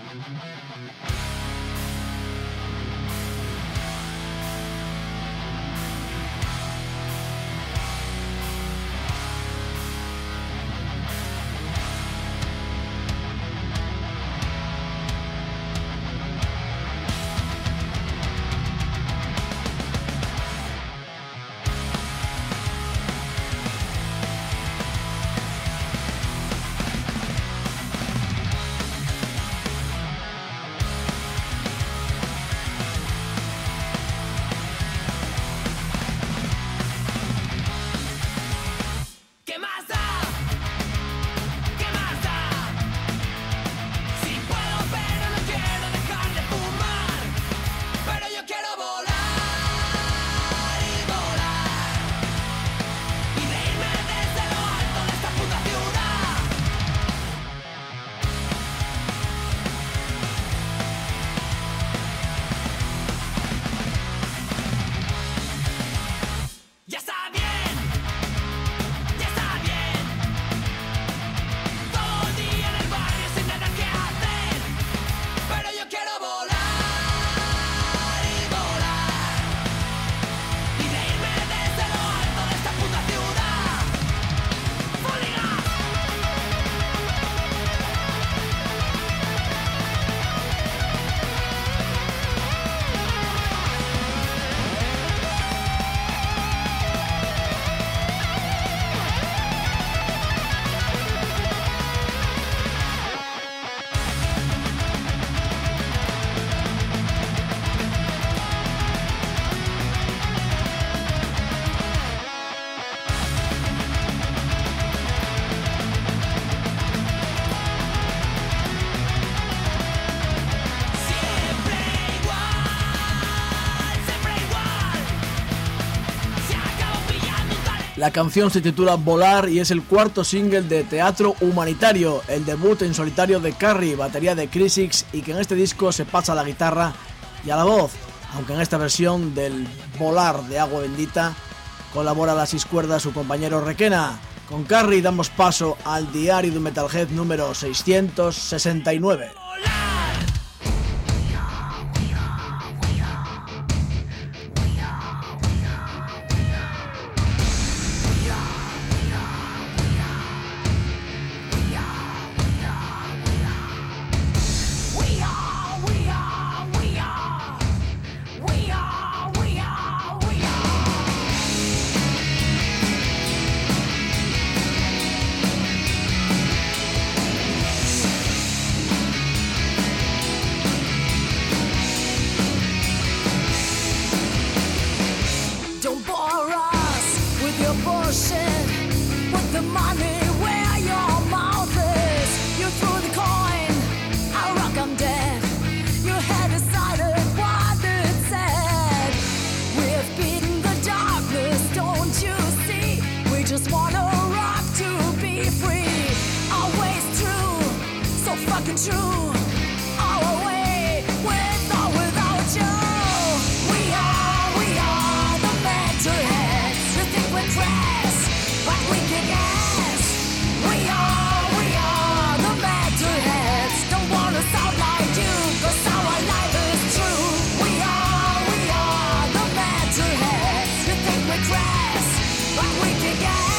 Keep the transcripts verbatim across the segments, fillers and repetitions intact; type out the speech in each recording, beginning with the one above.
La canción se titula Volar y es el cuarto single de Teatro Humanitario, el debut en solitario de Carrie, batería de Crisix, y que en este disco se pasa a la guitarra y a la voz, aunque en esta versión del Volar de Agua Bendita colabora a las seis cuerdas su compañero Requena. Con Carrie damos paso al diario de un Metalhead número seiscientos sesenta y nueve.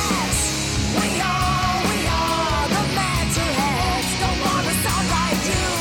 We are, we are the Metalheads. Don't wanna sound like you.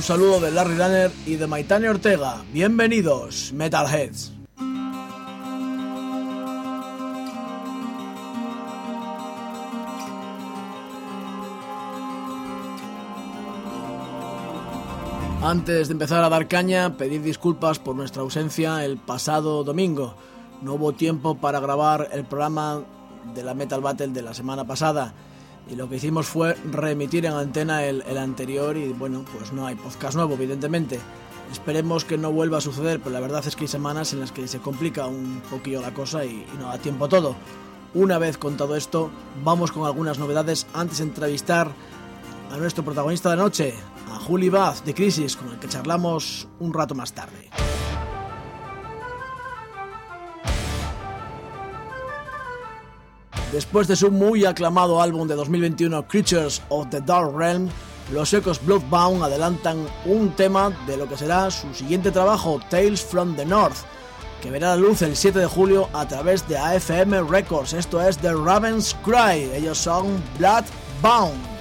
saludo de Larry Danner y de Maitane Ortega. Bienvenidos, Metalheads. Antes de empezar a dar caña, pedir disculpas por nuestra ausencia el pasado domingo. No hubo tiempo para grabar el programa de la Metal Battle de la semana pasada y lo que hicimos fue reemitir en antena el, el anterior y bueno, pues no hay podcast nuevo, evidentemente. Esperemos que no vuelva a suceder, pero la verdad es que hay semanas en las que se complica un poquillo la cosa y, y no da tiempo a todo. Una vez contado esto, vamos con algunas novedades antes de entrevistar a nuestro protagonista de la noche, a Juli Baz de Crisis, con el que charlamos un rato más tarde. Después de su muy aclamado álbum de dos mil veintiuno, Creatures of the Dark Realm, los suecos Bloodbound adelantan un tema de lo que será su siguiente trabajo, Tales from the North, que verá la luz el siete de julio a través de A F M Records. Esto es The Raven's Cry, ellos son Bloodbound.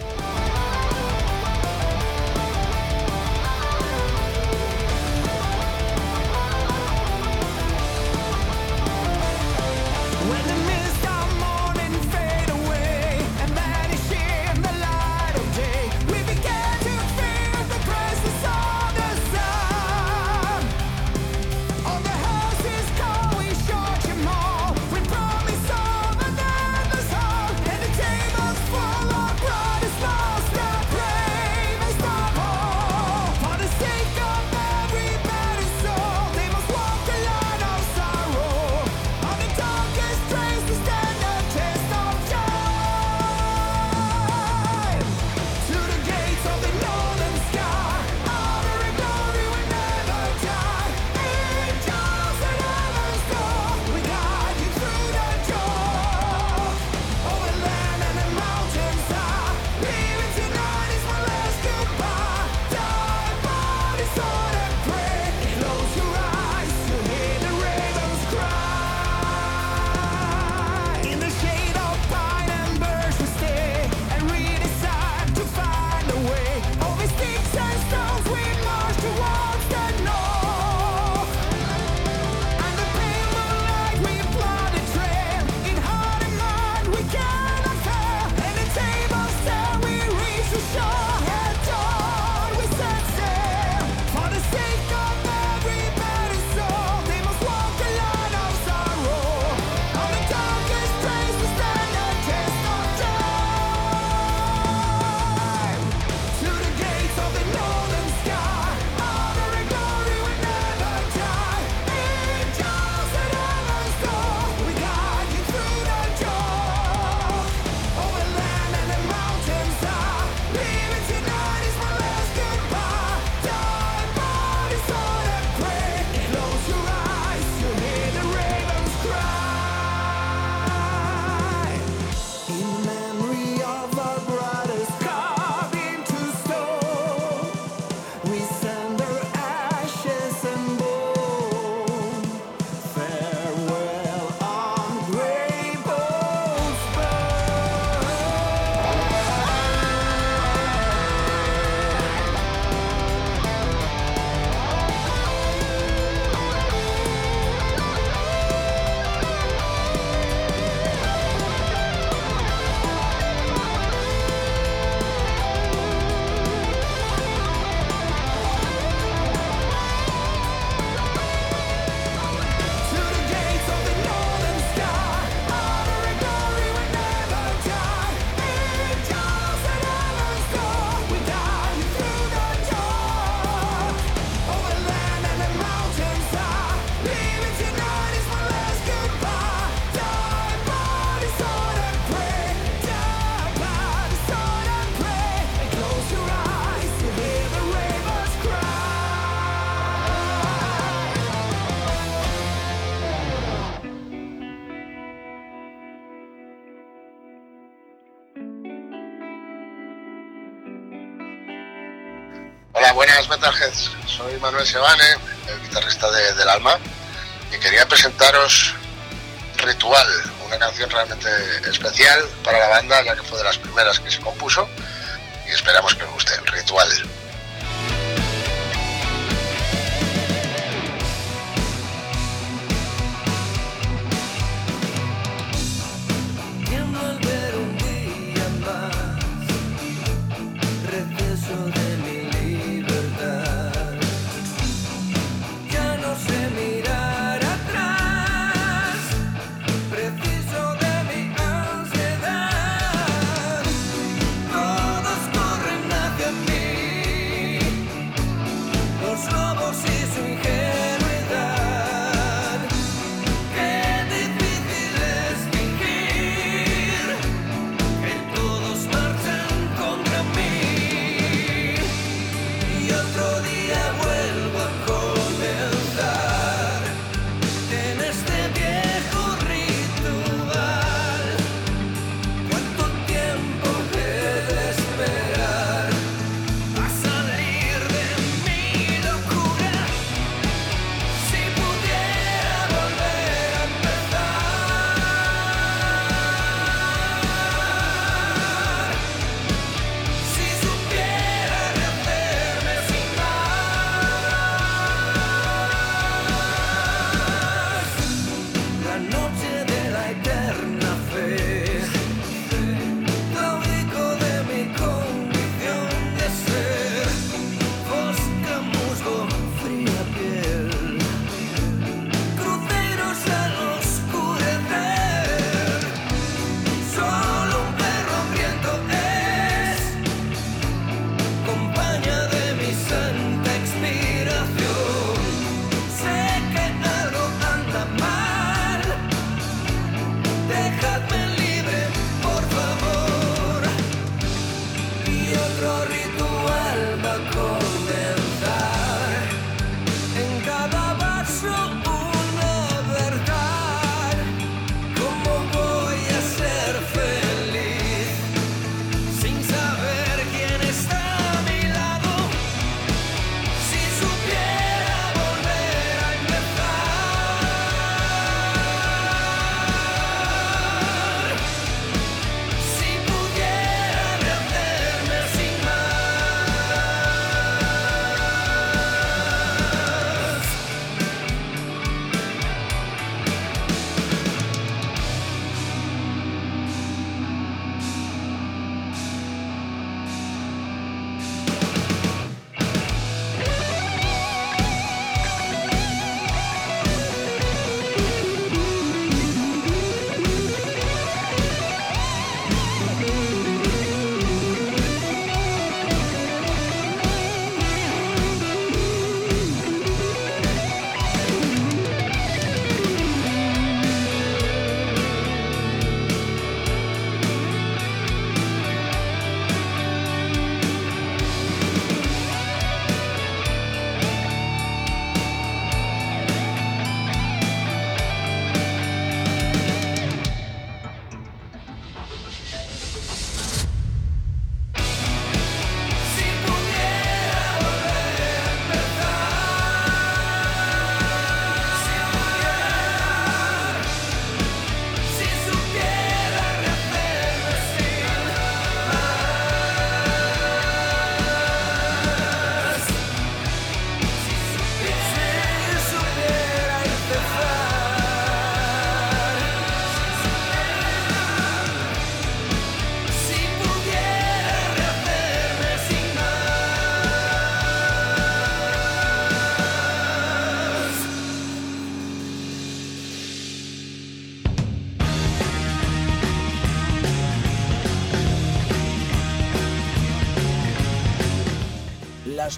Hola, buenas Metalheads, soy Manuel Sebane, el guitarrista de, del Alma, y quería presentaros Ritual, una canción realmente especial para la banda, ya que fue de las primeras que se compuso, y esperamos que os guste. Ritual.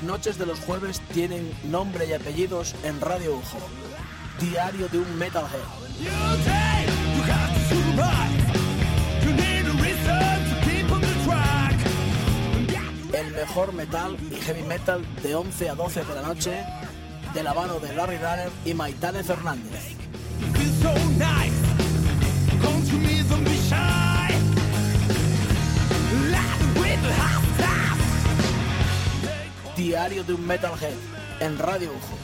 noches de los jueves tienen nombre y apellidos en Radio Ujo. Diario de un Metalhead. El mejor metal y heavy metal de once a doce de la noche, de la mano de Larry Runner y Maitane Fernández. Diario de un Metalhead en Radio Ujo.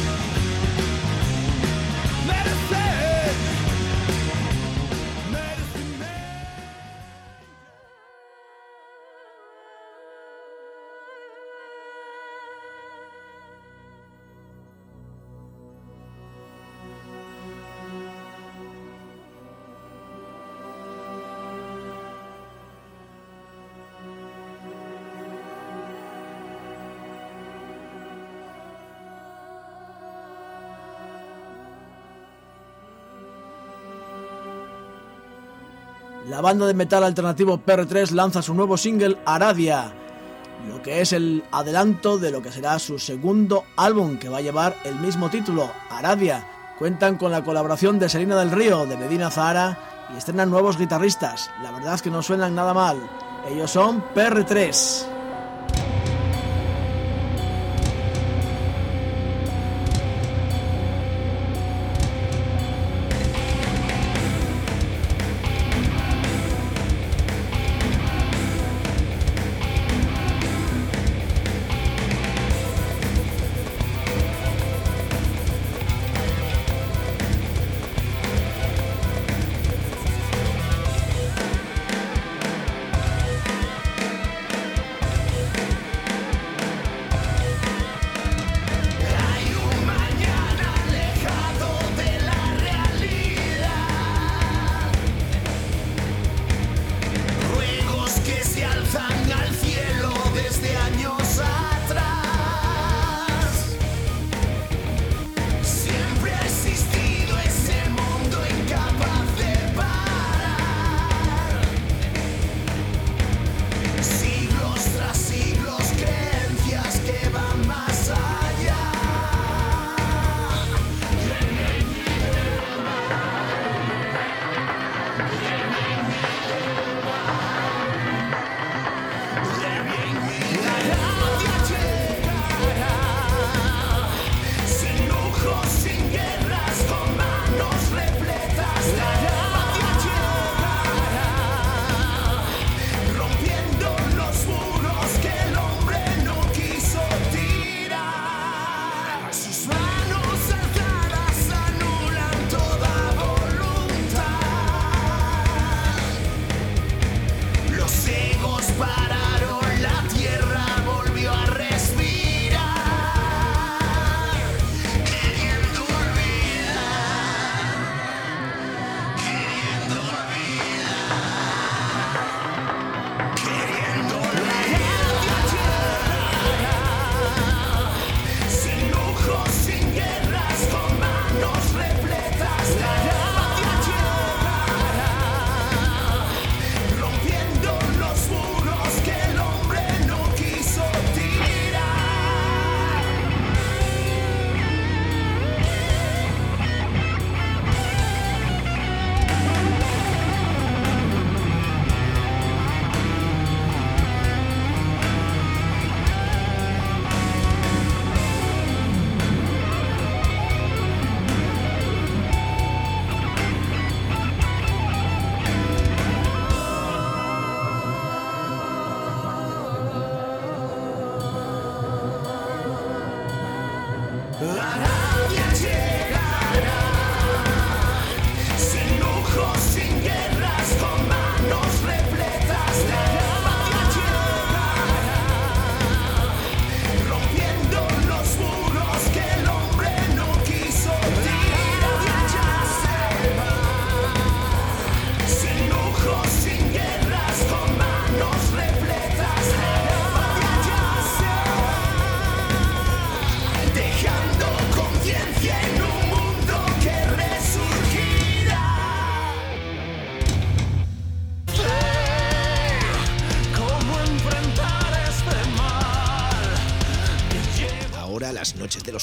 La banda de metal alternativo P R tres lanza su nuevo single Aradia, lo que es el adelanto de lo que será su segundo álbum, que va a llevar el mismo título, Aradia. Cuentan con la colaboración de Selena del Río, de Medina Zahara, y estrenan nuevos guitarristas. La verdad es que no suenan nada mal. Ellos son P R tres.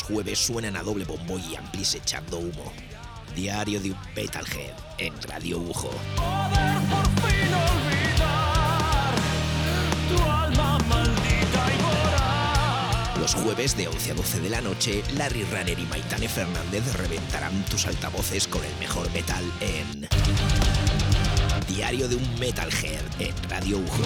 los jueves suenan a doble bombo y amplis echando humo. Diario de un Metalhead en Radio Ujo. Poder por fin olvidar tu alma maldita y voraz. Los jueves de once a doce de la noche, Larry Runner y Maitane Fernández reventarán tus altavoces con el mejor metal en Diario de un Metalhead en Radio Ujo.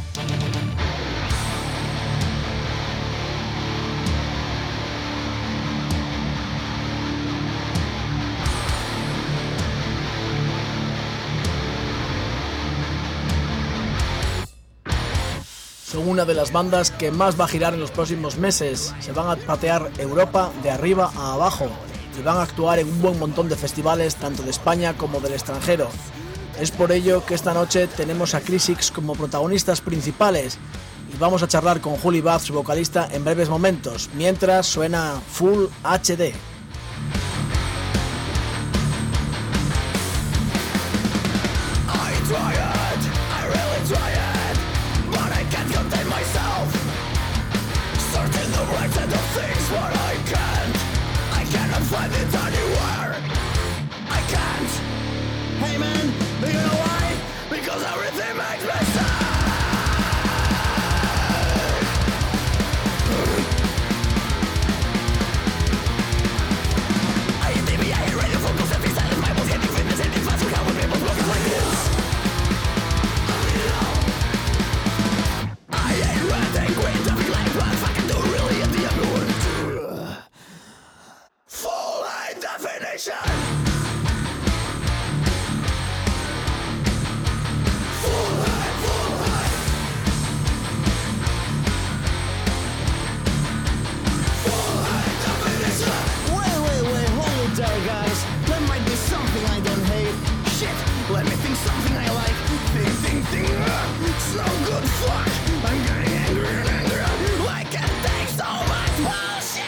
Son una de las bandas que más va a girar en los próximos meses. Se van a patear Europa de arriba a abajo y van a actuar en un buen montón de festivales tanto de España como del extranjero. Es por ello que esta noche tenemos a Crisix como protagonistas principales y vamos a charlar con Juli Baz, su vocalista, en breves momentos, mientras suena Full H D. Find it anywhere. I can't. Hey man, do you know why? Because everything makes me sad. I hate T V, I hate radio, focus, every silence, my voice, getting fitness, getting fast, we can't with people bloggers like this. I ain't renting, queen, traffic lights, what I can do really at the end of the world. Full high definition. Full high, full high. Full high definition. Wait, wait, wait, hold it there, guys. There might be something I don't hate. Shit, let me think something I like. Think, think, think. Uh, it's no good fuck. I'm getting angry and angry. I can't take so much bullshit.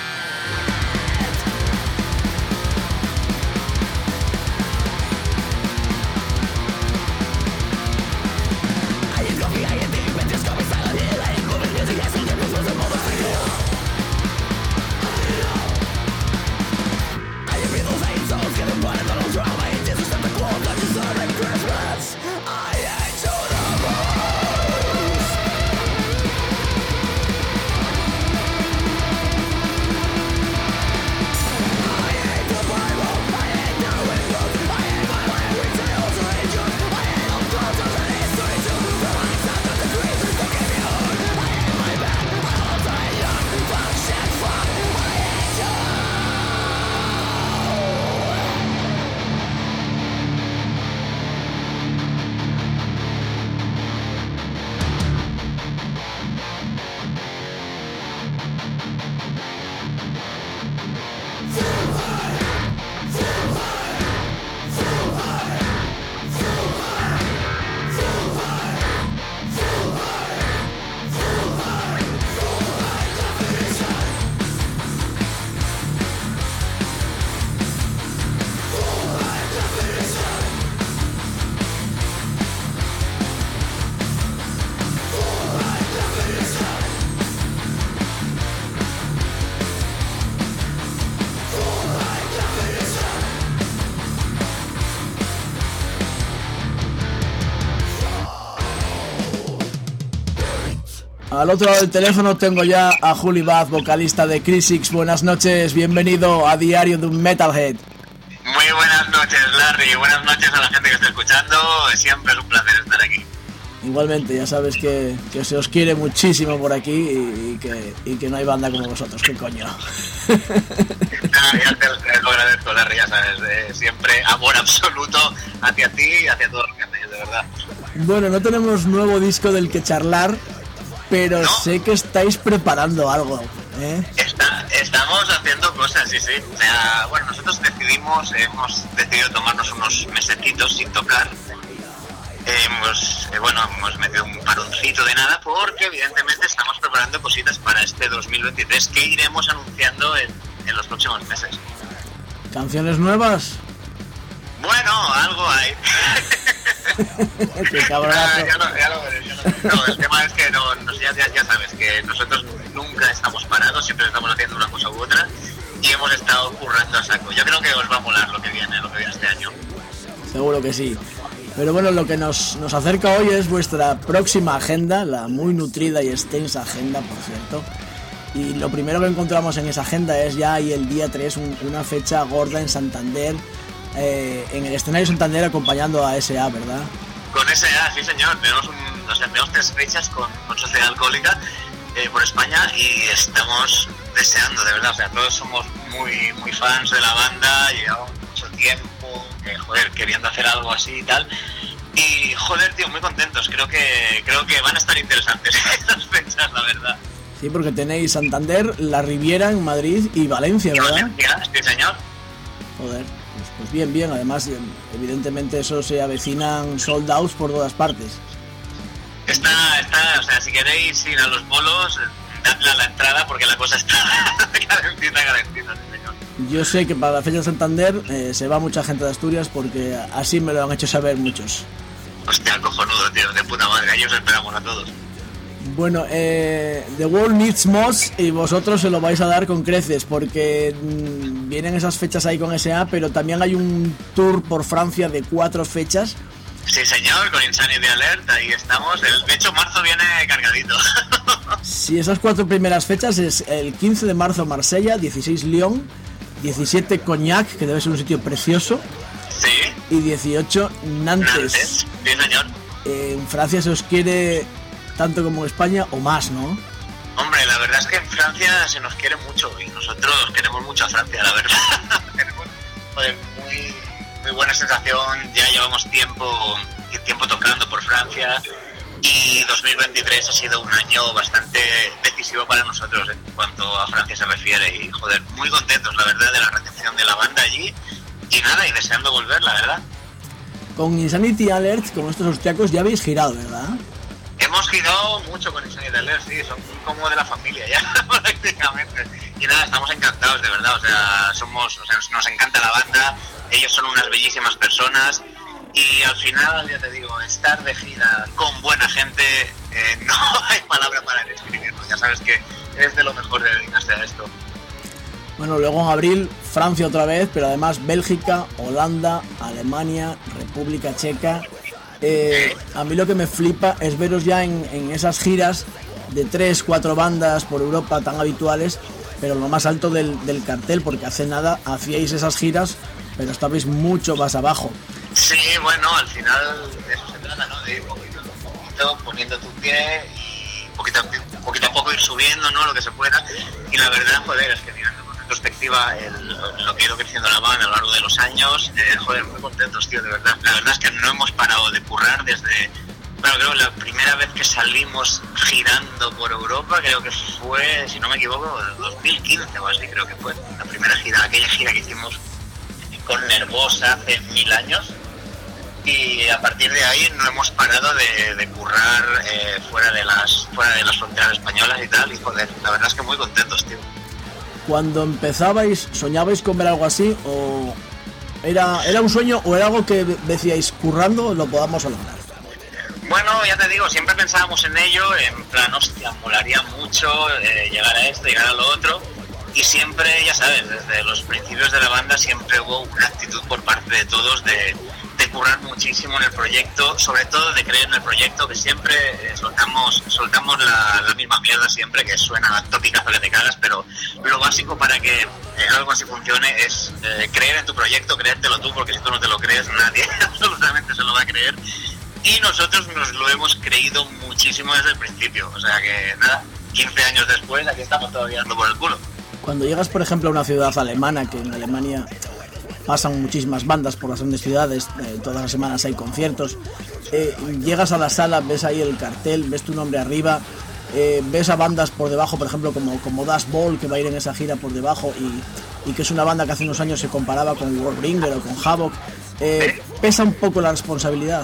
Al otro lado del teléfono tengo ya a Juli Baz, vocalista de Crisix. Buenas noches, bienvenido a Diario de un Metalhead. Muy buenas noches, Larry, buenas noches a la gente que está escuchando. Siempre es un placer estar aquí. Igualmente, ya sabes que, que se os quiere muchísimo por aquí y, y, que, y que no hay banda como vosotros, qué coño. Ah, ya te, te lo agradezco, Larry, ya sabes, eh, siempre amor absoluto hacia ti y hacia todo lo que hacéis, de verdad. Bueno, no tenemos nuevo disco del que charlar, pero ¿no? Sé que estáis preparando algo, ¿eh? Está, estamos haciendo cosas, sí, sí. O sea, bueno, nosotros decidimos, hemos decidido tomarnos unos mesecitos sin tocar. Hemos, eh, bueno, hemos metido un paroncito de nada porque evidentemente estamos preparando cositas para este dos mil veintitrés que iremos anunciando en, en los próximos meses. ¿Canciones nuevas? Bueno, algo hay. Qué cabronazo. Ah, ya, lo, ya lo veré, ya lo veré. No, el tema es que no, no, ya, ya, ya sabes que nosotros nunca estamos parados, siempre estamos haciendo una cosa u otra y hemos estado currando a saco. Yo creo que os va a molar lo que viene, lo que viene este año. Seguro que sí. Pero bueno, lo que nos, nos acerca hoy es vuestra próxima agenda, la muy nutrida y extensa agenda, por cierto. Y lo primero que encontramos en esa agenda es ya ahí el día tres, un, una fecha gorda en Santander, eh, en el escenario Santander acompañando a S A, ¿verdad? Con S A, sí señor, tenemos, un, o sea, tenemos tres fechas con, con Sociedad Alcohólica eh, por España y estamos deseando, de verdad, o sea, todos somos muy, muy fans de la banda, llevamos mucho tiempo, eh, joder, queriendo hacer algo así y tal. Y joder, tío, muy contentos, creo que creo que van a estar interesantes estas fechas, la verdad. Sí, porque tenéis Santander, La Riviera en Madrid y Valencia, ¿verdad? Valencia, sí señor. Joder, pues, pues bien, bien, además evidentemente eso se avecinan sold outs por todas partes. Está, está, o sea, si queréis ir a los bolos, dadle a la entrada porque la cosa está calentita, calentita, sí señor. Yo sé que para la fecha de Santander eh, se va mucha gente de Asturias porque así me lo han hecho saber muchos. Hostia, cojonudo, tío, de puta madre, ahí os esperamos a todos. Bueno, eh, The World Needs Moss y vosotros se lo vais a dar con creces porque mmm, vienen esas fechas ahí con S A, pero también hay un tour por Francia de cuatro fechas. Sí señor, con Insanity Alert, ahí estamos. El, de hecho, marzo viene cargadito. Sí, esas cuatro primeras fechas es el quince de marzo Marsella, dieciséis Lyon, diecisiete Cognac, que debe ser un sitio precioso. Sí. Y dieciocho Nantes. Nantes, sí señor. Eh, en Francia se os quiere tanto como en España o más, ¿no? Hombre, la verdad es que en Francia se nos quiere mucho y nosotros queremos mucho a Francia, la verdad. Tenemos, joder, muy, muy buena sensación, ya llevamos tiempo, tiempo tocando por Francia y dos mil veintitrés ha sido un año bastante decisivo para nosotros en cuanto a Francia se refiere y joder, muy contentos la verdad de la recepción de la banda allí y nada, y deseando volver, la verdad. Con Insanity Alert, con estos austriacos ya habéis girado, ¿verdad? Hemos girado mucho con Insanity Alert, sí, son como de la familia ya, prácticamente. Y nada, estamos encantados, de verdad, o sea, somos, o sea, nos encanta la banda, ellos son unas bellísimas personas y al final, ya te digo, estar de gira con buena gente, eh, no hay palabra para describirlo, ya sabes que es de lo mejor de dedicarse a esto. Bueno, luego en abril Francia otra vez, pero además Bélgica, Holanda, Alemania, República Checa. Eh, a mí lo que me flipa es veros ya en, en esas giras de tres, cuatro bandas por Europa tan habituales, pero lo más alto del, del cartel, porque hace nada hacíais esas giras, pero estabais mucho más abajo. Sí, bueno, al final de eso se trata, ¿no? De ir poquito a poquito, poniendo tu pie y poquito, poquito a poco ir subiendo, ¿no? Lo que se pueda. Y la verdad, joder, es que mirando con retrospectiva el, lo que ha ido creciendo la banda a lo largo de los años, eh, joder, muy contentos, tío, de verdad. La verdad es que no hemos parado de currar desde... Bueno, creo que la primera vez que salimos girando por Europa, creo que fue, si no me equivoco, dos mil quince o así, creo que fue la primera gira, aquella gira que hicimos con Nervosa hace mil años. Y a partir de ahí no hemos parado de, de currar eh, fuera de las fuera de las fronteras españolas y tal, y joder, la verdad es que muy contentos, tío. Cuando empezabais, ¿soñabais con ver algo así? ¿O era, era un sueño o era algo que decíais, currando lo podamos lograr? Bueno, ya te digo, siempre pensábamos en ello, en plan, hostia, molaría mucho eh, llegar a esto, llegar a lo otro, y siempre, ya sabes, desde los principios de la banda siempre hubo una actitud por parte de todos de, de currar muchísimo en el proyecto, sobre todo de creer en el proyecto, que siempre eh, soltamos, soltamos la, la misma mierda siempre, que suena topicazo que te cagas, pero lo básico para que eh, algo así funcione es eh, creer en tu proyecto, creértelo tú, porque si tú no te lo crees, nadie absolutamente se lo va a creer. Y nosotros nos lo hemos creído muchísimo desde el principio, o sea que nada, quince años después aquí estamos todavía dando por el culo. Cuando llegas, por ejemplo, a una ciudad alemana, que en Alemania pasan muchísimas bandas por las grandes ciudades, eh, todas las semanas hay conciertos, eh, llegas a la sala, ves ahí el cartel, ves tu nombre arriba, eh, ves a bandas por debajo, por ejemplo, como, como Das Ball, que va a ir en esa gira por debajo, y, y que es una banda que hace unos años se comparaba con Warbringer o con Havoc, eh, ¿pesa un poco la responsabilidad?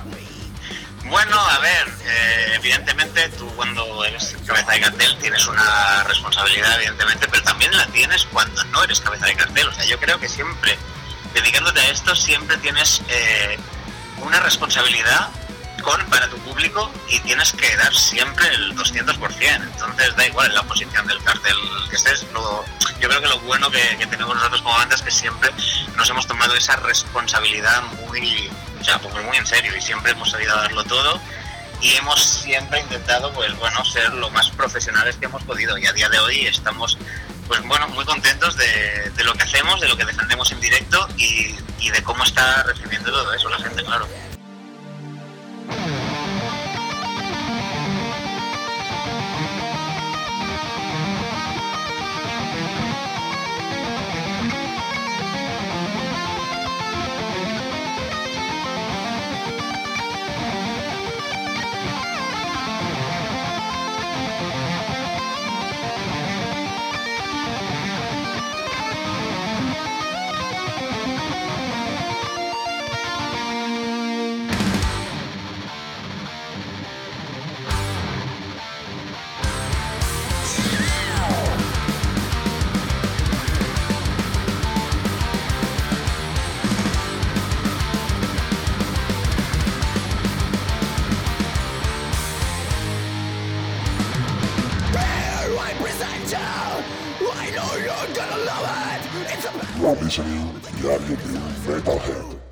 Bueno, a ver, eh, evidentemente tú cuando eres cabeza de cartel tienes una responsabilidad, evidentemente, pero también la tienes cuando no eres cabeza de cartel. O sea, yo creo que siempre, dedicándote a esto, siempre tienes eh, una responsabilidad con para tu público y tienes que dar siempre el doscientos por ciento. Entonces da igual la posición del cartel que estés. Lo, yo creo que lo bueno que, que tenemos nosotros como banda es que siempre nos hemos tomado esa responsabilidad muy, o sea, pues muy en serio, y siempre hemos sabido a darlo todo y hemos siempre intentado, pues bueno, ser lo más profesionales que hemos podido, y a día de hoy estamos, pues bueno, muy contentos de, de lo que hacemos, de lo que defendemos en directo y, y de cómo está recibiendo todo eso la gente, claro. Listening Diario de un Metalhead.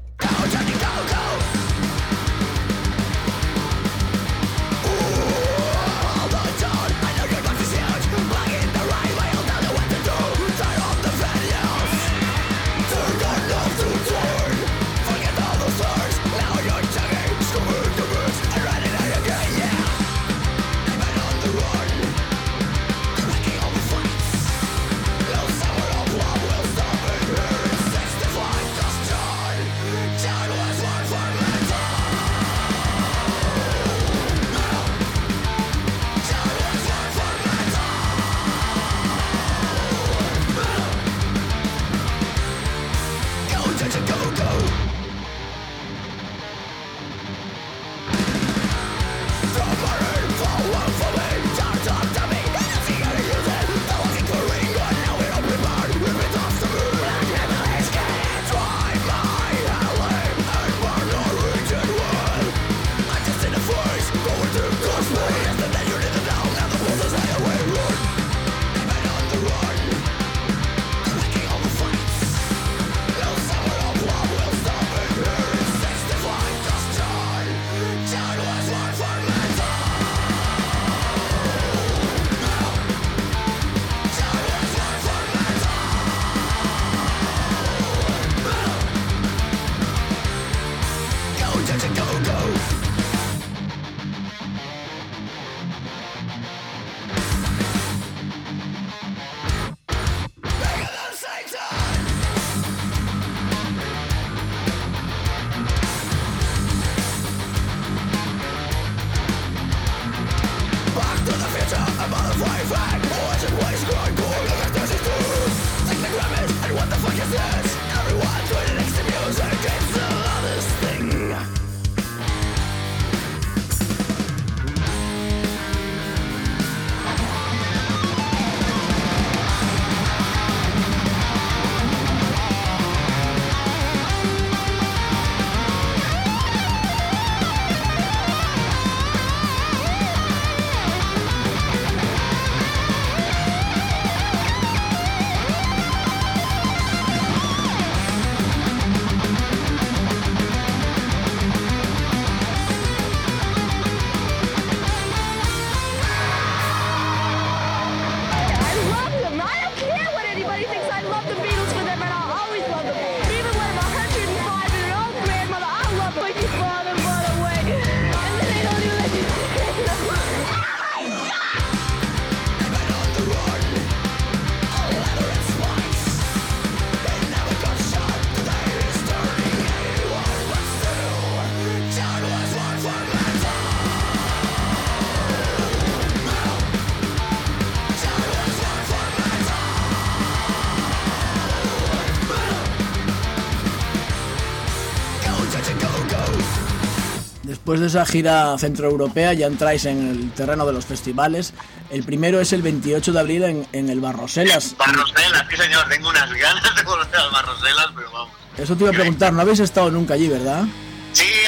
Después de esa gira centroeuropea ya entráis en el terreno de los festivales. El primero es el veintiocho de abril en, en el Barroselas. Barroselas, sí señor, tengo unas ganas de volver al Barroselas, pero vamos. Eso te iba a preguntar, no habéis estado nunca allí, ¿verdad? Sí,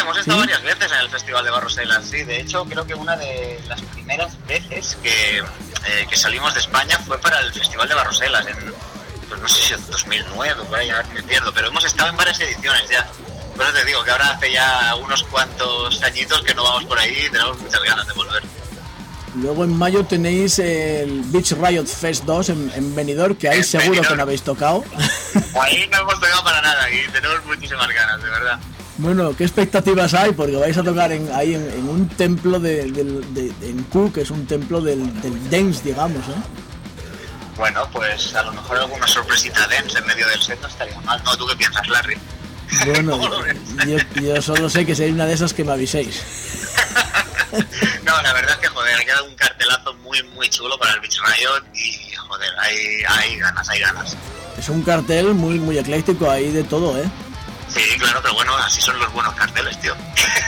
hemos estado ¿Sí? varias veces en el Festival de Barroselas, sí. De hecho, creo que una de las primeras veces que, eh, que salimos de España fue para el Festival de Barroselas, en, pues no sé si en dos mil nueve, por ahí, me pierdo, pero hemos estado en varias ediciones ya. Por eso te digo que ahora hace ya unos cuantos añitos que no vamos por ahí y tenemos muchas ganas de volver. Luego en mayo tenéis el Beach Riot Fest dos en, en Benidorm, que ahí En seguro Benidorm. que no habéis tocado. Ahí no hemos tocado para nada y tenemos muchísimas ganas, de verdad. Bueno, ¿qué expectativas hay? Porque vais a tocar en, ahí en, en un templo de, de, de, de en Q, que es un templo del, del dance, digamos, ¿eh? Bueno, pues a lo mejor alguna sorpresita dance en medio del set no estaría mal. No, ¿tú qué piensas, Larry? Bueno, ¿Cómo lo ves? yo, yo solo sé que seréis una de esas que me aviséis. No, la verdad es que, joder, ha quedado un cartelazo muy, muy chulo para el Beach Riot y, joder, hay, hay ganas, hay ganas. Es un cartel muy, muy ecléctico, ahí de todo, ¿eh? Sí, claro, pero bueno, así son los buenos carteles, tío.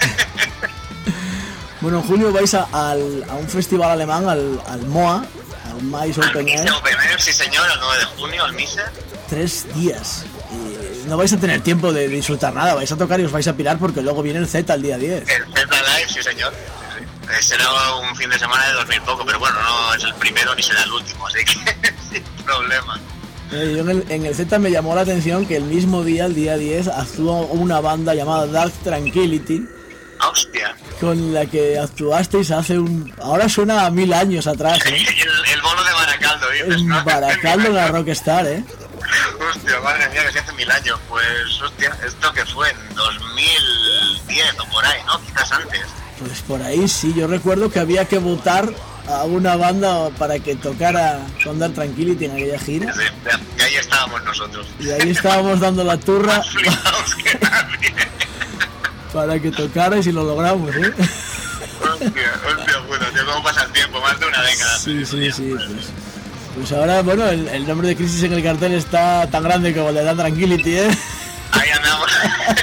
Bueno, en julio vais a, al, a un festival alemán, al, al M O A, al Mais Al Open Air, Mise Open Air, sí señor, el nueve de junio, al Mise. tres días. Y no vais a tener tiempo de disfrutar nada, vais a tocar y os vais a pirar porque luego viene el Z el día diez. El Zelda Live, sí señor. Sí, sí. Eh, Será un fin de semana de dormir poco, pero bueno, no es el primero ni será el último, así que sin problema. Eh, yo en el, en el Z me llamó la atención que el mismo día, el día diez, actuó una banda llamada Dark Tranquility, Hostia. con la que actuasteis hace un... Ahora suena a mil años atrás, ¿eh? El, el bolo de Baracaldo, dices, En ¿no? Baracaldo, en la Rockstar, ¿eh? Hostia, madre mía, que se hace mil años. Pues, hostia, ¿esto que fue? En dos mil diez o por ahí, ¿no? Quizás antes. Pues por ahí sí, yo recuerdo que había que votar a una banda para que tocara con Dark Tranquility en aquella gira. Sí, y ahí estábamos nosotros. Y ahí estábamos dando la turra Más flipados que nadie. para que tocarais y lo logramos, ¿eh? Hostia, hostia puta, tío, cómo pasa el tiempo, más de una década. Sí, sí, sí, pues, pues ahora, bueno, el, el nombre de Crisis en el cartel está tan grande como el de Dark Tranquility, ¿eh? Ahí andamos.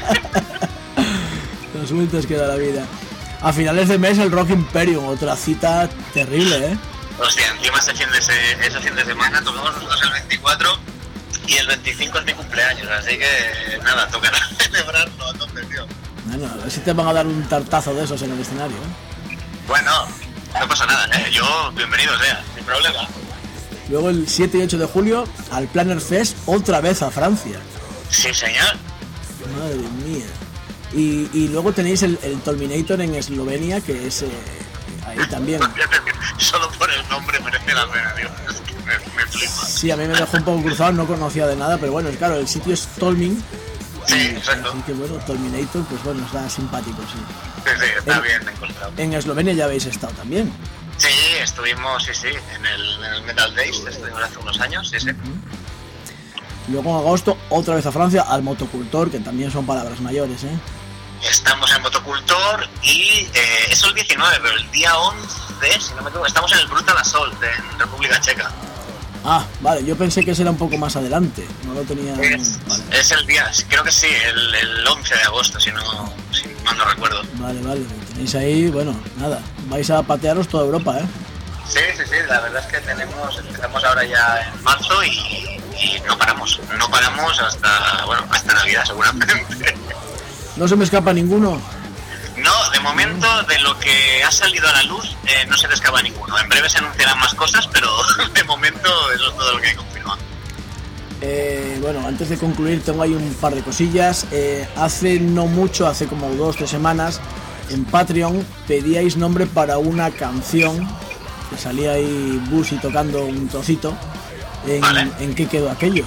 Los vueltas que da la vida. A finales de mes el Rock Imperium, otra cita terrible, ¿eh? Hostia, encima ese fin de, se, ese fin de semana tocamos nosotros el veinticuatro y el veinticinco es mi cumpleaños, así que nada, tocará celebrarlo a tope, tío. Bueno, a ver si te van a dar un tartazo de esos en el escenario, ¿eh? Bueno, no pasa nada, ¿eh? Yo, bienvenido sea, sin problema. Luego el siete y ocho de julio al Planner Fest, otra vez a Francia. Sí, señor. Madre mía. Y, y luego tenéis el, el Tolminator en Eslovenia, que es eh, ahí también. Solo por el nombre merece la pena, tío. Es que me, me flipa. Sí, a mí me dejó un poco cruzado, no conocía de nada, pero bueno, claro, el sitio es Tolmin. Sí, exacto. Así que bueno, Tolminator, pues bueno, está simpático, sí. Sí, sí, está En- bien encontrado. En Eslovenia ya habéis estado también. Sí, estuvimos, sí, sí, en el, en el Metal Days, estuvimos hace unos años, sí, sí. Luego en agosto, otra vez a Francia, al Motocultor, que también son palabras mayores, ¿eh? Estamos en Motocultor y eh, eso el diecinueve, pero el día once, si no me equivoco, estamos en el Brutal Assault en República Checa. Ah, vale, yo pensé que ese era un poco más adelante, no lo tenía... Es, Vale, es el día, creo que sí, el, el once de agosto, si no, si mal no recuerdo. vale, vale, lo tenéis ahí, bueno, nada, vais a patearos toda Europa, ¿eh? Sí, sí, sí, la verdad es que tenemos, empezamos ahora ya en marzo y, y no paramos, no paramos hasta, bueno, hasta Navidad seguramente. No se me escapa ninguno. No, de momento, de lo que ha salido a la luz, eh, no se te escapa ninguno. En breve se anunciarán más cosas, pero de momento eso es todo lo que he confirmado. Eh, bueno, antes de concluir tengo ahí un par de cosillas. Eh, hace no mucho, hace como dos o tres semanas, en Patreon pedíais nombre para una canción que salía ahí Busi tocando un trocito. ¿En, Vale. ¿en qué quedó aquello?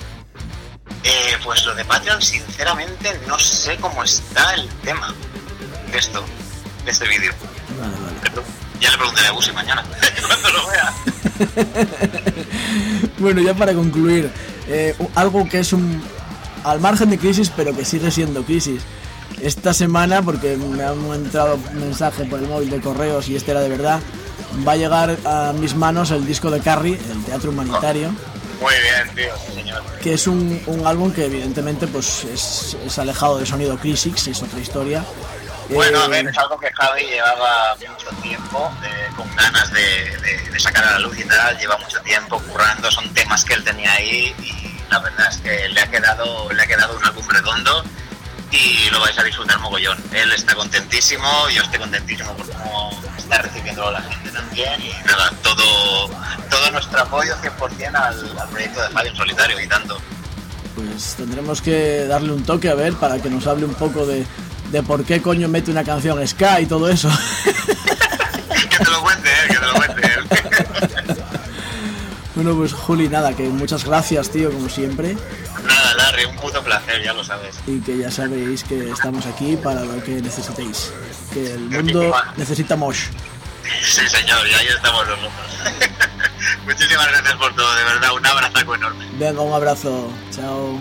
Eh, pues lo de Patreon, sinceramente, no sé cómo está el tema de esto, de este vídeo. Vale, vale. Ya le preguntaré a Busi mañana, cuando lo vea. Bueno, ya para concluir, eh, algo que es un al margen de Crisis, pero que sigue siendo Crisis. Esta semana, porque me han entrado un mensaje por el móvil de correos y este era de verdad, va a llegar a mis manos el disco de Carrie, el Teatro Humanitario, Muy bien, tío, sí señor. que es un, un álbum que evidentemente pues es, es alejado del sonido Crisis, es otra historia. Bueno, Eh, a ver, es algo que Javi llevaba mucho tiempo eh, con ganas de, de, de sacar a la luz y tal, lleva mucho tiempo currando, son temas que él tenía ahí y la verdad es que le ha quedado, le ha quedado un álbum redondo y lo vais a disfrutar mogollón. Él está contentísimo, yo estoy contentísimo por cómo está recibiendo la gente también, y nada, todo, todo nuestro apoyo cien por ciento al, al proyecto de Javi en solitario, y tanto. Pues tendremos que darle un toque a ver para que nos hable un poco de, de por qué coño mete una canción ska y todo eso. Que te lo cuente, eh, que te lo cuente él. Bueno, pues Juli, nada, que muchas gracias, tío, como siempre. Nada, Larry, un puto placer, ya lo sabes. Y que ya sabéis que estamos aquí para lo que necesitéis. Que el mundo necesita mosh. Sí, señor, y ahí estamos nosotros. Muchísimas gracias por todo, de verdad, un abrazo enorme. Venga, un abrazo. Chao.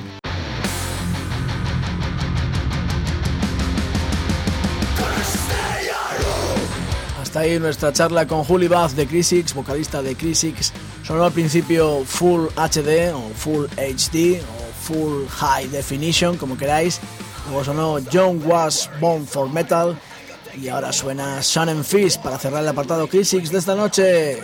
Hasta ahí nuestra charla con Juli Baz de Crisix, vocalista de Crisix. Sonó al principio Full H D o Full H D o Full High Definition, como queráis. Luego sonó John Was Born for Metal. Y ahora suena Sun and Fist para cerrar el apartado Crisix de esta noche.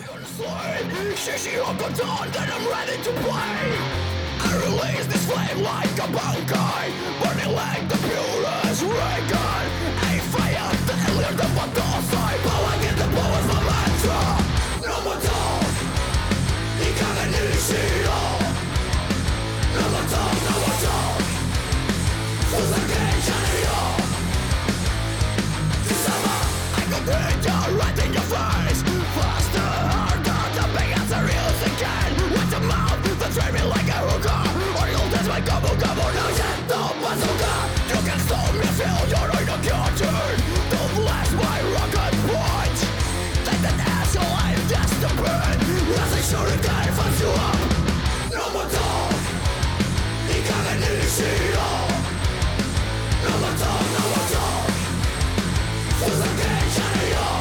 Right in your face, faster, harder, the biggest the real again. With the mouth, that treat me like a hooker. Or you'll dance my gobble gobble, now you're the bazooka. You can stop me, feel you're in a curtain. Don't blast my rocket punch. Take that asshole, I'm just a burn. As I sure again, fuck you up. No more talk, you can't really see it all. No more talk, no more talk. Fools again, shut it up.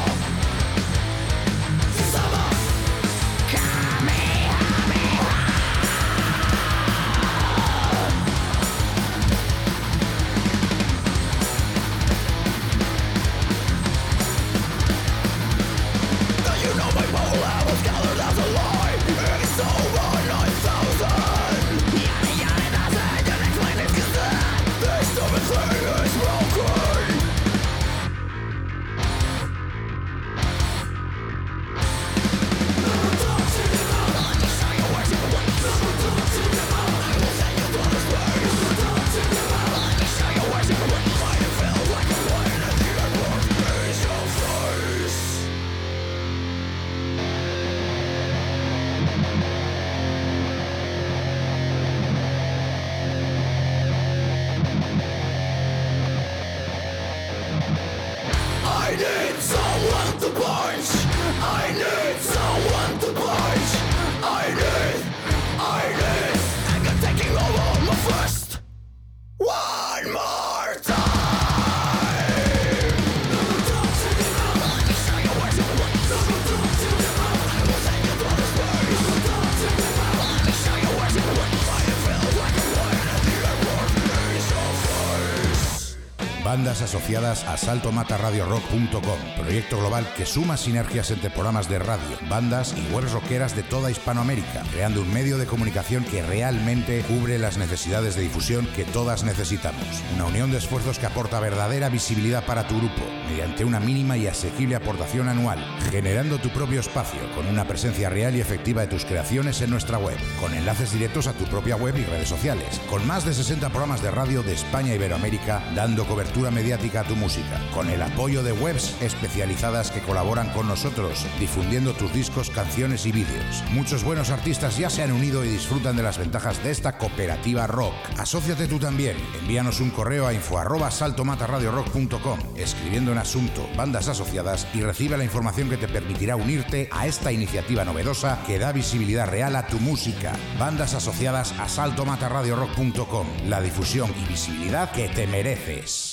Bandas asociadas a salto mata radio rock punto com, proyecto global que suma sinergias entre programas de radio, bandas y webs rockeras de toda Hispanoamérica, creando un medio de comunicación que realmente cubre las necesidades de difusión que todas necesitamos. Una unión de esfuerzos que aporta verdadera visibilidad para tu grupo, mediante una mínima y asequible aportación anual, generando tu propio espacio con una presencia real y efectiva de tus creaciones en nuestra web, con enlaces directos a tu propia web y redes sociales, con más de sesenta programas de radio de España e Iberoamérica, dando cobertura mediática a tu música, con el apoyo de webs especializadas que colaboran con nosotros, difundiendo tus discos, canciones y vídeos. Muchos buenos artistas ya se han unido y disfrutan de las ventajas de esta cooperativa rock. Asóciate tú también. Envíanos un correo a info arroba salto mata radio rock punto com, escribiendo en asunto bandas asociadas, y recibe la información que te permitirá unirte a esta iniciativa novedosa que da visibilidad real a tu música. Bandas asociadas a salto mata radio rock punto com, la difusión y visibilidad que te mereces.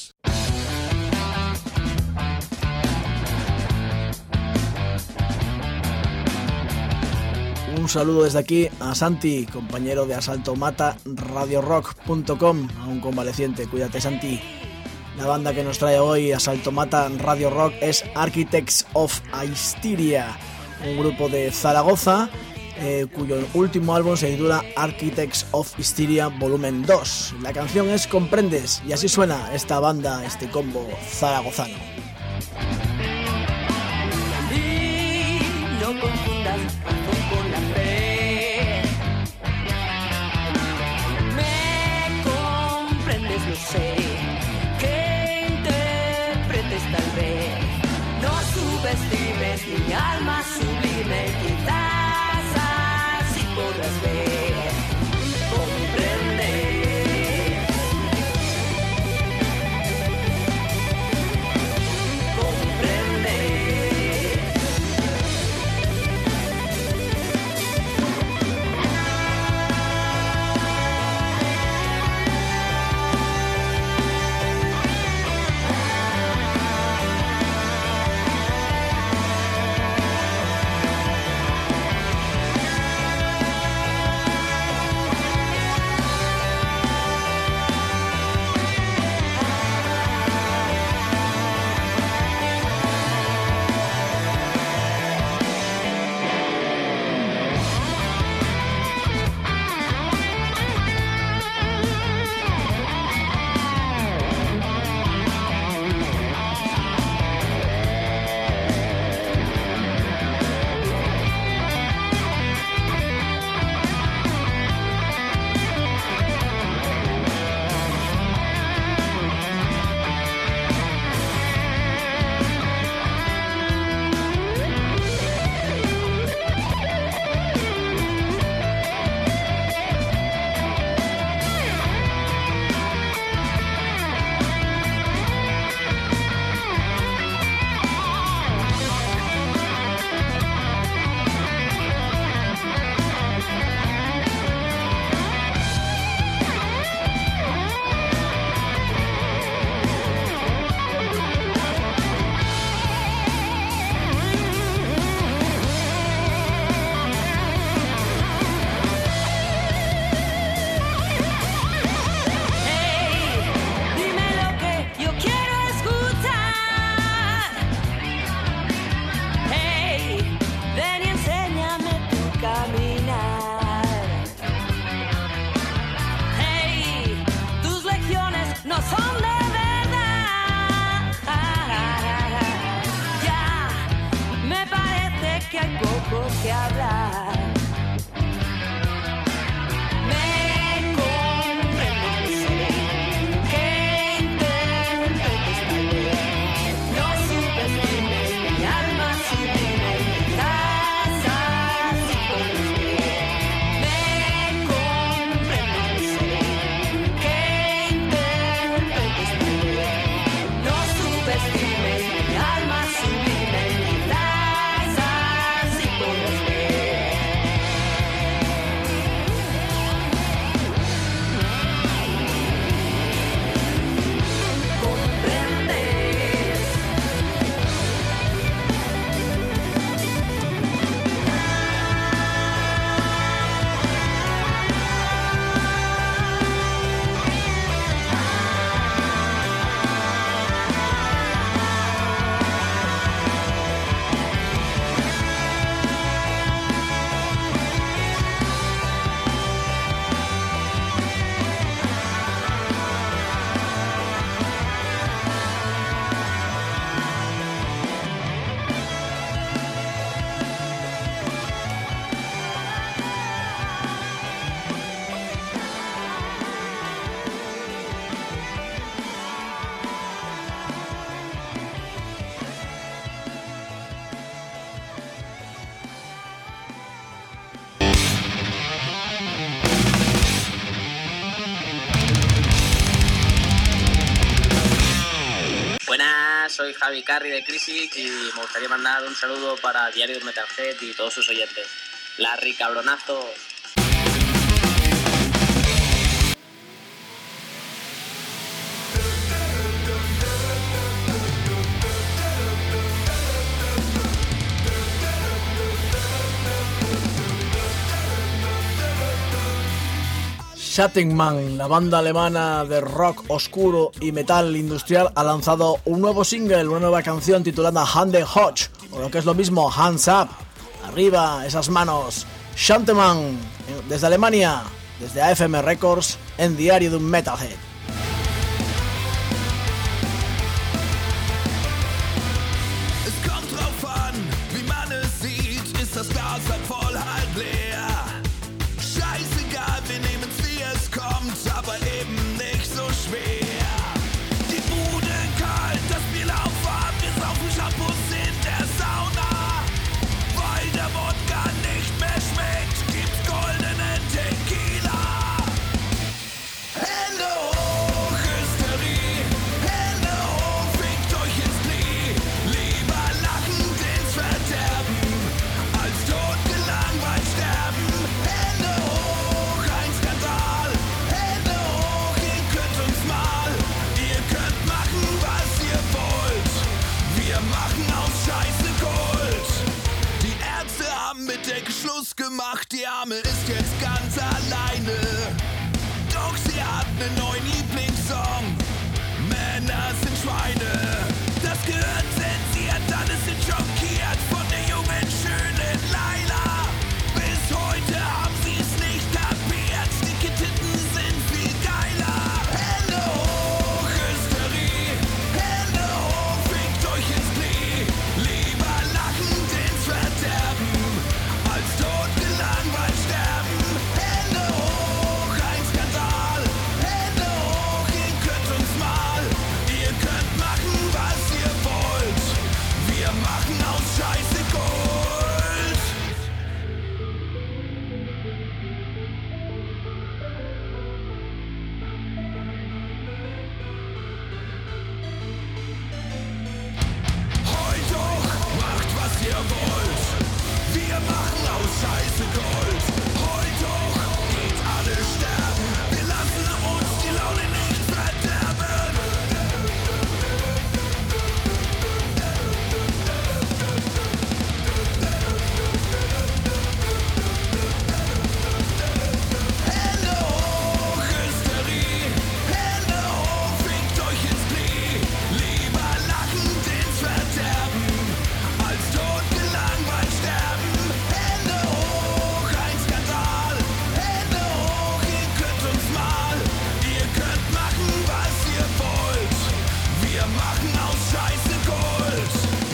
Un saludo desde aquí a Santi, compañero de Asalto Mata Radio Rock punto com, a un convaleciente. Cuídate, Santi. La banda que nos trae hoy Asalto Mata Radio Rock es Architects of Hysteria, un grupo de Zaragoza. eh, cuyo último álbum se titula Architects of Hysteria Volumen dos. La canción es Comprendes, y así suena esta banda, este combo zaragozano. Y no confundas razón con la fe. Me comprendes, lo sé. Que interpretes tal vez. No subestimes mi alma sublime, quizás así podrás ver, comprender. Que hablar. Me comprendes, que interpretes tal vez. No subestimes mi alma sublime, quizás así podrás ver. Me comprendes, que interpretes tal vez. No subestimes mi alma sublime, quizás así podrás ver. Buenas, soy Javi Carri de Crisis y me gustaría mandar un saludo para Diario de un Metalhead y todos sus oyentes. Larry, cabronazo. Schattenman, la banda alemana de rock oscuro y metal industrial, ha lanzado un nuevo single, una nueva canción titulada Hand the Hodge, o lo que es lo mismo, Hands Up, arriba esas manos. Shanteman, desde Alemania, desde A F M Records, en Diario de un Metalhead. Es kommt drauf an, wie man es sieht, ist das Glas halb voll, halb leer. Scheißegal, wir nehmen's wie es kommt, aber eben nicht so schwer. Die Bude kalt, das Bier lauwarm, wir saufen Shampoos in der Sauna. Weil der Wodka nicht mehr schmeckt, gibt's goldenen Tequila. Hände hoch, Hysterie, Hände hoch, fickt euch ins Knie. Lieber lachend ins Verderben, als tot gelangweilt sterben. Hände hoch, ein Skandal. Hände hoch, ihr könnt uns mal. Ihr könnt machen, was ihr wollt. Wir machen aus Scheiße Gold. Die Ärzte haben mit Decke Schluss gemacht. Die Arme ist jetzt ganz alleine. Doch sie hat einen neuen Lieblingssong. Männer sind Schweine. Das gehört zensiert, alle sind schockiert von der jungen, schönen Laila. Bis heute haben sie's nicht kapiert. Dicke Titten sind viel geiler. Hände hoch, Hysterie. Hände hoch, fickt euch ins Knie. Lieber lachend ins Verderben, als tot gelangweilt sterben. Hände hoch, ein Skandal. Hände hoch, ihr könnt uns mal. Ihr könnt machen, was ihr wollt. Wir machen aus Scheiße Gold. Heult doch, macht was ihr wollt. Wir machen aus Scheiße Gold. Heult doch, geht alle sterben. Wir lassen uns die Laune nicht verderben. Hände hoch, Hysterie. Hände hoch, fickt euch ins Knie. Lieber lachend ins Verderben, als tot gelangweilt sterben. Hände hoch, ein Skandal. Hände hoch, ihr könnt uns mal. Ihr könnt machen, was ihr wollt. Wir machen aus Scheiße Gold.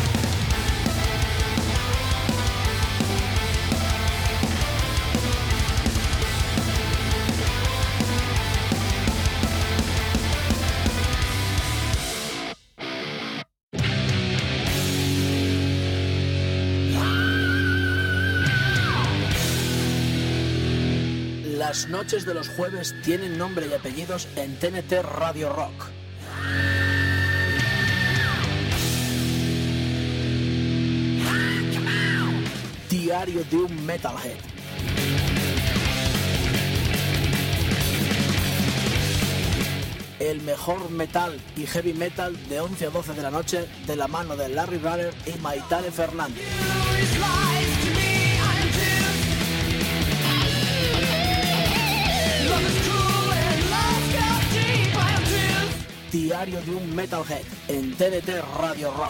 Las noches de los jueves tienen nombre y apellidos en T N T Radio Rock. Diario de un Metalhead. El mejor metal y heavy metal de once a doce de la noche de la mano de Larry Runner y Maitane Fernández. Diario de un Metalhead en T N T Radio Rock.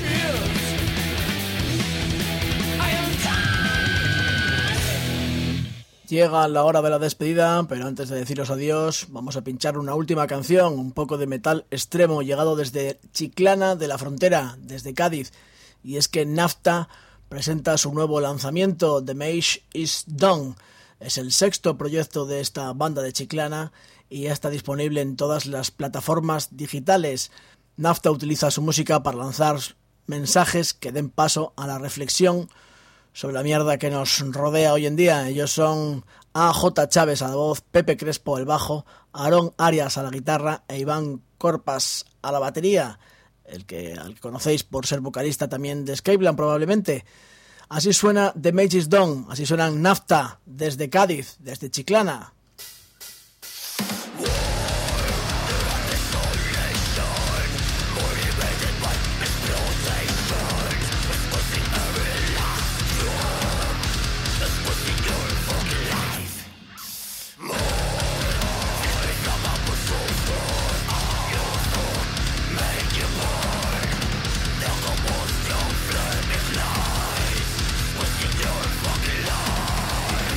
Llega la hora de la despedida, pero antes de deciros adiós, vamos a pinchar una última canción, un poco de metal extremo llegado desde Chiclana de la Frontera, desde Cádiz. Y es que NAFTA presenta su nuevo lanzamiento, The Damage is Done. Es el sexto proyecto de esta banda de Chiclana y ya está disponible en todas las plataformas digitales. NAFTA utiliza su música para lanzar mensajes que den paso a la reflexión sobre la mierda que nos rodea hoy en día. Ellos son A J Chávez a la voz, Pepe Crespo al bajo, Aarón Arias a la guitarra e Iván Corpas a la batería, el que, al que conocéis por ser vocalista también de Skyland probablemente. Así suena The Damage is Done, así suenan NAFTA desde Cádiz, desde Chiclana. Your fucking life.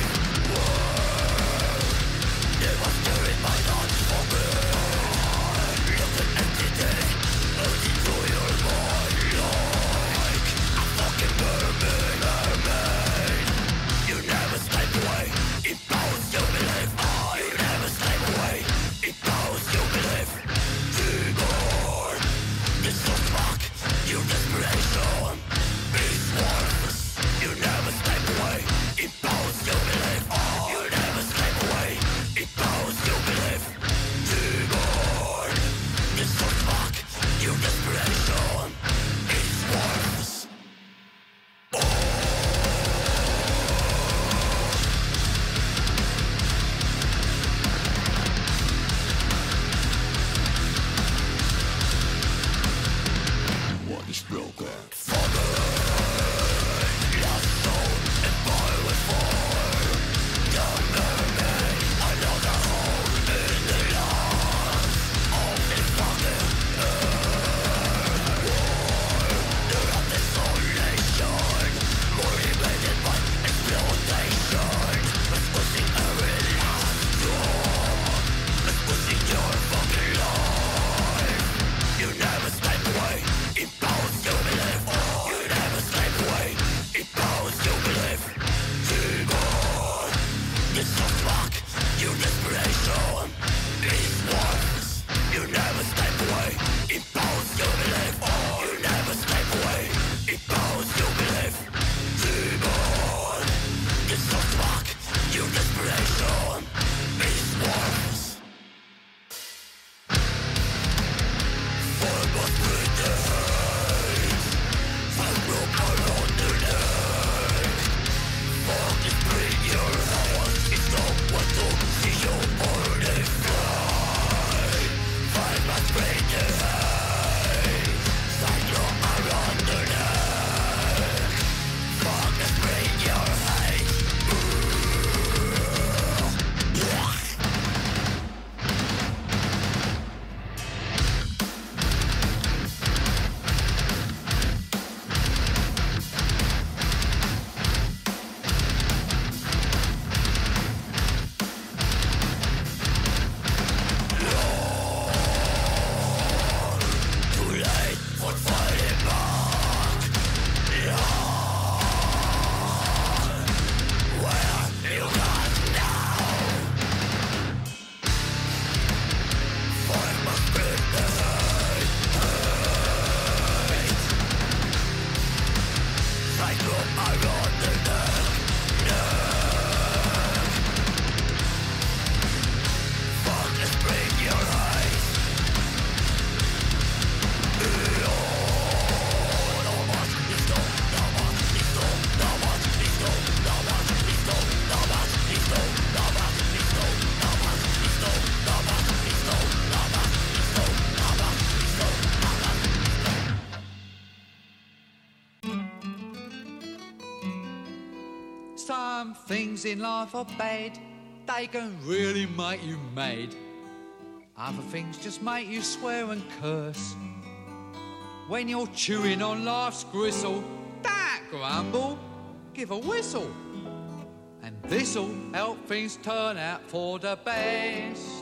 Some things in life are bad, they can really make you mad. Other things just make you swear and curse. When you're chewing on life's gristle, don't grumble, give a whistle. And this'll help things turn out for the best.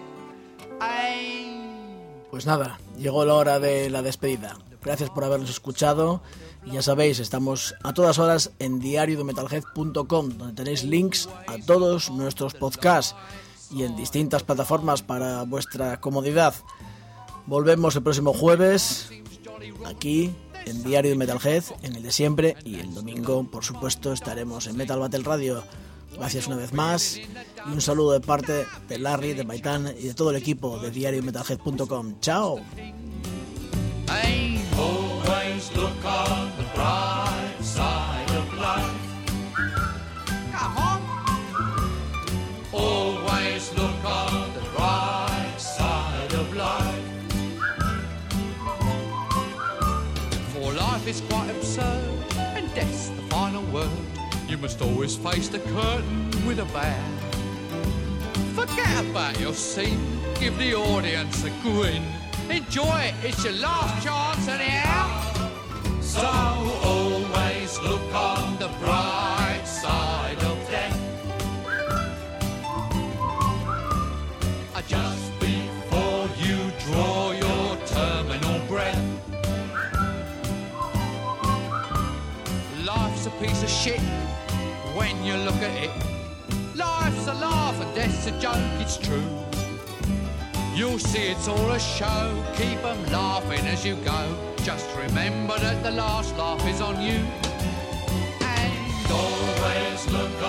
And... Pues nada, llegó la hora de la despedida. Gracias por habernos escuchado. Y ya sabéis, estamos a todas horas en diario de metalhead punto com, donde tenéis links a todos nuestros podcasts y en distintas plataformas para vuestra comodidad. Volvemos el próximo jueves, aquí en Diario de Metalhead, en el de siempre, y el domingo, por supuesto, estaremos en Metal Battle Radio. Gracias una vez más y un saludo de parte de Larry, de Maitán y de todo el equipo de diario metalhead punto com. ¡Chao! Always look on the bright side of life. Come on. Always look on the bright side of life. For life is quite absurd, and death's the final word. You must always face the curtain with a bow. Forget about your scene, give the audience a grin. Enjoy it, it's your last chance anyhow. So always look on the bright side of death. Just before you draw your terminal breath. Life's a piece of shit when you look at it. Life's a laugh and death's a joke, it's true. You'll see it's all a show, keep 'em laughing as you go. Just remember that the last laugh is on you. And always look